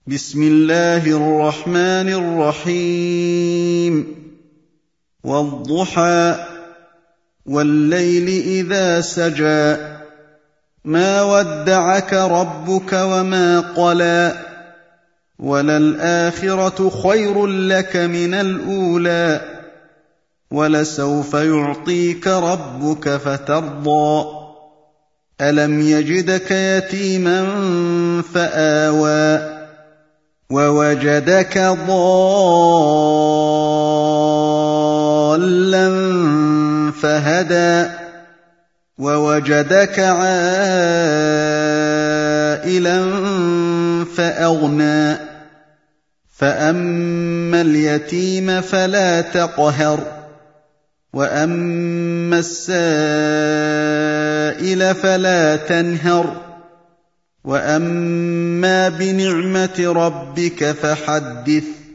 بسم الله الرحمن الرحيم والضحى والليل إذا سجى ما ودعك ربك وما قلى وللآخرة خير لك من الأولى ولسوف يعطيك ربك فترضى ألم يجدك يتيما فآوى ووجدك ضالا فهدى ووجدك عائلا فأغنى فأما اليتيم فلا تقهر وأما السائل فلا تنهر وأما بنعمة ربك فحدث